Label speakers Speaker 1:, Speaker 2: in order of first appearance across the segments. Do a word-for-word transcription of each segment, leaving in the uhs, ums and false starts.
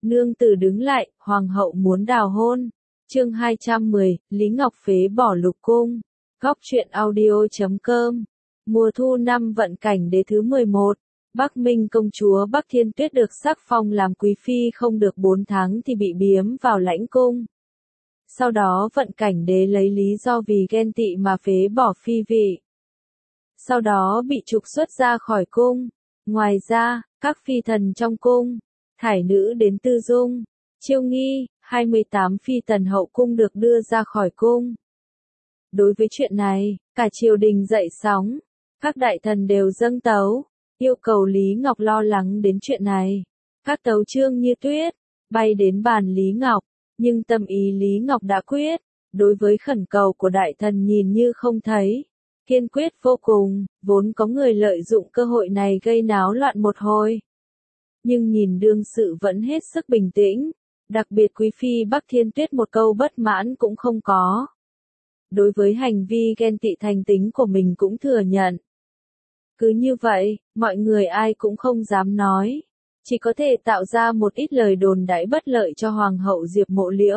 Speaker 1: Nương tử đứng lại, hoàng hậu muốn đào hôn. Chương hai trăm mười, Lý Ngọc phế bỏ lục cung. Góc truyện audio chấm com. Mùa thu năm vận cảnh đế thứ mười một. Bắc Minh công chúa Bắc Thiên Tuyết được sắc phong làm quý phi không được bốn tháng thì bị biếm vào lãnh cung. Sau đó vận cảnh đế lấy lý do vì ghen tị mà phế bỏ phi vị. Sau đó bị trục xuất ra khỏi cung. Ngoài ra, các phi thần trong cung, thải nữ đến Tư Dung, Chiêu Nghi, hai mươi tám phi tần hậu cung được đưa ra khỏi cung. Đối với chuyện này, cả triều đình dậy sóng, các đại thần đều dâng tấu, yêu cầu Lý Ngọc lo lắng đến chuyện này. Các tấu chương như tuyết, bay đến bàn Lý Ngọc, nhưng tâm ý Lý Ngọc đã quyết, đối với khẩn cầu của đại thần nhìn như không thấy. Kiên quyết vô cùng, vốn có người lợi dụng cơ hội này gây náo loạn một hồi. Nhưng nhìn đương sự vẫn hết sức bình tĩnh, đặc biệt quý phi Bắc Thiên Tuyết một câu bất mãn cũng không có. Đối với hành vi ghen tị thành tính của mình cũng thừa nhận. Cứ như vậy, mọi người ai cũng không dám nói, chỉ có thể tạo ra một ít lời đồn đãi bất lợi cho Hoàng hậu Diệp Mộ Liễu.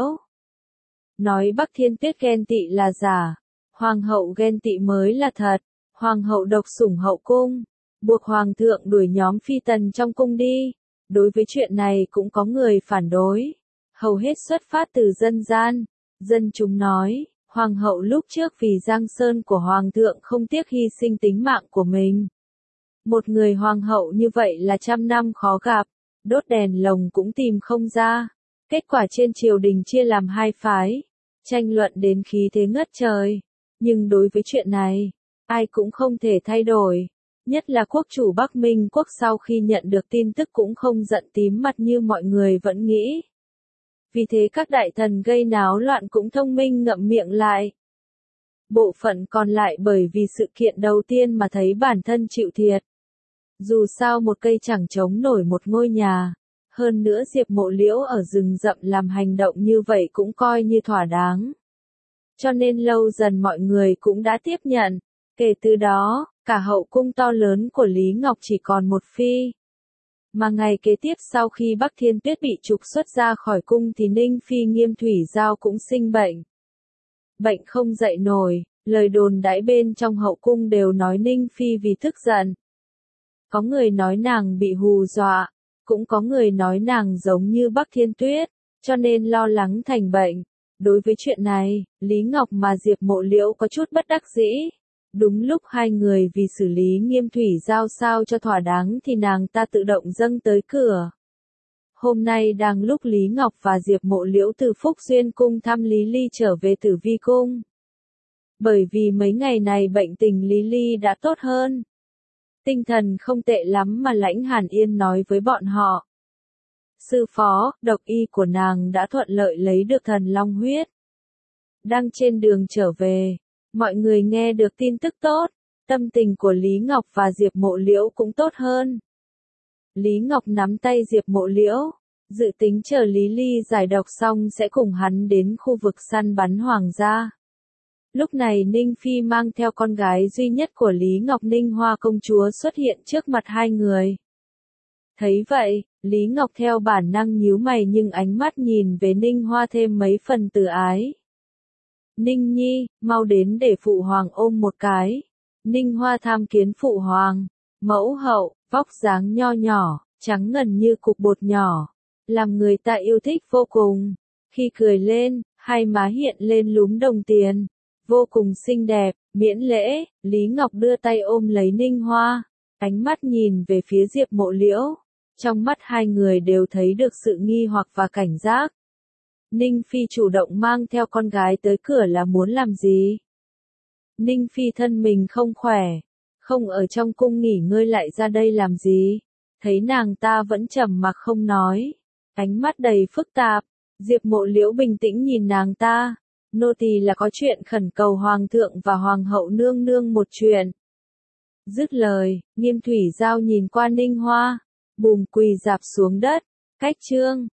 Speaker 1: Nói Bắc Thiên Tuyết ghen tị là giả. Hoàng hậu ghen tị mới là thật, hoàng hậu độc sủng hậu cung, buộc hoàng thượng đuổi nhóm phi tần trong cung đi. Đối với chuyện này cũng có người phản đối, hầu hết xuất phát từ dân gian. Dân chúng nói, hoàng hậu lúc trước vì giang sơn của hoàng thượng không tiếc hy sinh tính mạng của mình. Một người hoàng hậu như vậy là trăm năm khó gặp, đốt đèn lồng cũng tìm không ra. Kết quả trên triều đình chia làm hai phái, tranh luận đến khí thế ngất trời. Nhưng đối với chuyện này, ai cũng không thể thay đổi. Nhất là quốc chủ Bắc Minh quốc sau khi nhận được tin tức cũng không giận tím mặt như mọi người vẫn nghĩ. Vì thế các đại thần gây náo loạn cũng thông minh ngậm miệng lại. Bộ phận còn lại bởi vì sự kiện đầu tiên mà thấy bản thân chịu thiệt. Dù sao một cây chẳng chống nổi một ngôi nhà. Hơn nữa Diệp Mộ Liễu ở rừng rậm làm hành động như vậy cũng coi như thỏa đáng. Cho nên lâu dần mọi người cũng đã tiếp nhận. Kể từ đó, cả hậu cung to lớn của Lý Ngọc chỉ còn một phi. Mà ngày kế tiếp sau khi Bắc Thiên Tuyết bị trục xuất ra khỏi cung thì Ninh Phi Nghiêm Thủy Giao cũng sinh bệnh. Bệnh không dậy nổi, lời đồn đãi bên trong hậu cung đều nói Ninh Phi vì tức giận. Có người nói nàng bị hù dọa, cũng có người nói nàng giống như Bắc Thiên Tuyết, cho nên lo lắng thành bệnh. Đối với chuyện này, Lý Ngọc mà Diệp Mộ Liễu có chút bất đắc dĩ. Đúng lúc hai người vì xử lý Nghiêm Thủy Giao sao cho thỏa đáng thì nàng ta tự động dâng tới cửa. Hôm nay đang lúc Lý Ngọc và Diệp Mộ Liễu từ Phúc Duyên cung thăm Lý Ly trở về Tử Vi cung. Bởi vì mấy ngày này bệnh tình Lý Ly đã tốt hơn. Tinh thần không tệ lắm mà Lãnh Hàn Yên nói với bọn họ. Sư phó, độc y của nàng đã thuận lợi lấy được thần long huyết. Đang trên đường trở về, mọi người nghe được tin tức tốt, tâm tình của Lý Ngọc và Diệp Mộ Liễu cũng tốt hơn. Lý Ngọc nắm tay Diệp Mộ Liễu, dự tính chờ Lý Ly giải độc xong sẽ cùng hắn đến khu vực săn bắn hoàng gia. Lúc này Ninh Phi mang theo con gái duy nhất của Lý Ngọc Ninh Hoa công chúa xuất hiện trước mặt hai người. Thấy vậy, Lý Ngọc theo bản năng nhíu mày nhưng ánh mắt nhìn về Ninh Hoa thêm mấy phần từ ái. Ninh Nhi, mau đến để phụ hoàng ôm một cái. Ninh Hoa tham kiến phụ hoàng, mẫu hậu, vóc dáng nho nhỏ, trắng ngần như cục bột nhỏ, làm người ta yêu thích vô cùng. Khi cười lên, hai má hiện lên lúm đồng tiền, vô cùng xinh đẹp. Miễn lễ, Lý Ngọc đưa tay ôm lấy Ninh Hoa, ánh mắt nhìn về phía Diệp Mộ Liễu. Trong mắt hai người đều thấy được sự nghi hoặc và cảnh giác. Ninh Phi chủ động mang theo con gái tới cửa là muốn làm gì? Ninh Phi thân mình không khỏe, không ở trong cung nghỉ ngơi lại ra đây làm gì? Thấy nàng ta vẫn trầm mặc không nói, ánh mắt đầy phức tạp. Diệp Mộ Liễu bình tĩnh nhìn nàng ta. Nô tỳ là có chuyện khẩn cầu hoàng thượng và hoàng hậu nương nương một chuyện. Dứt lời, Nghiêm Thủy Giao nhìn qua Ninh Hoa, bùm quỳ rạp xuống đất. Cách chương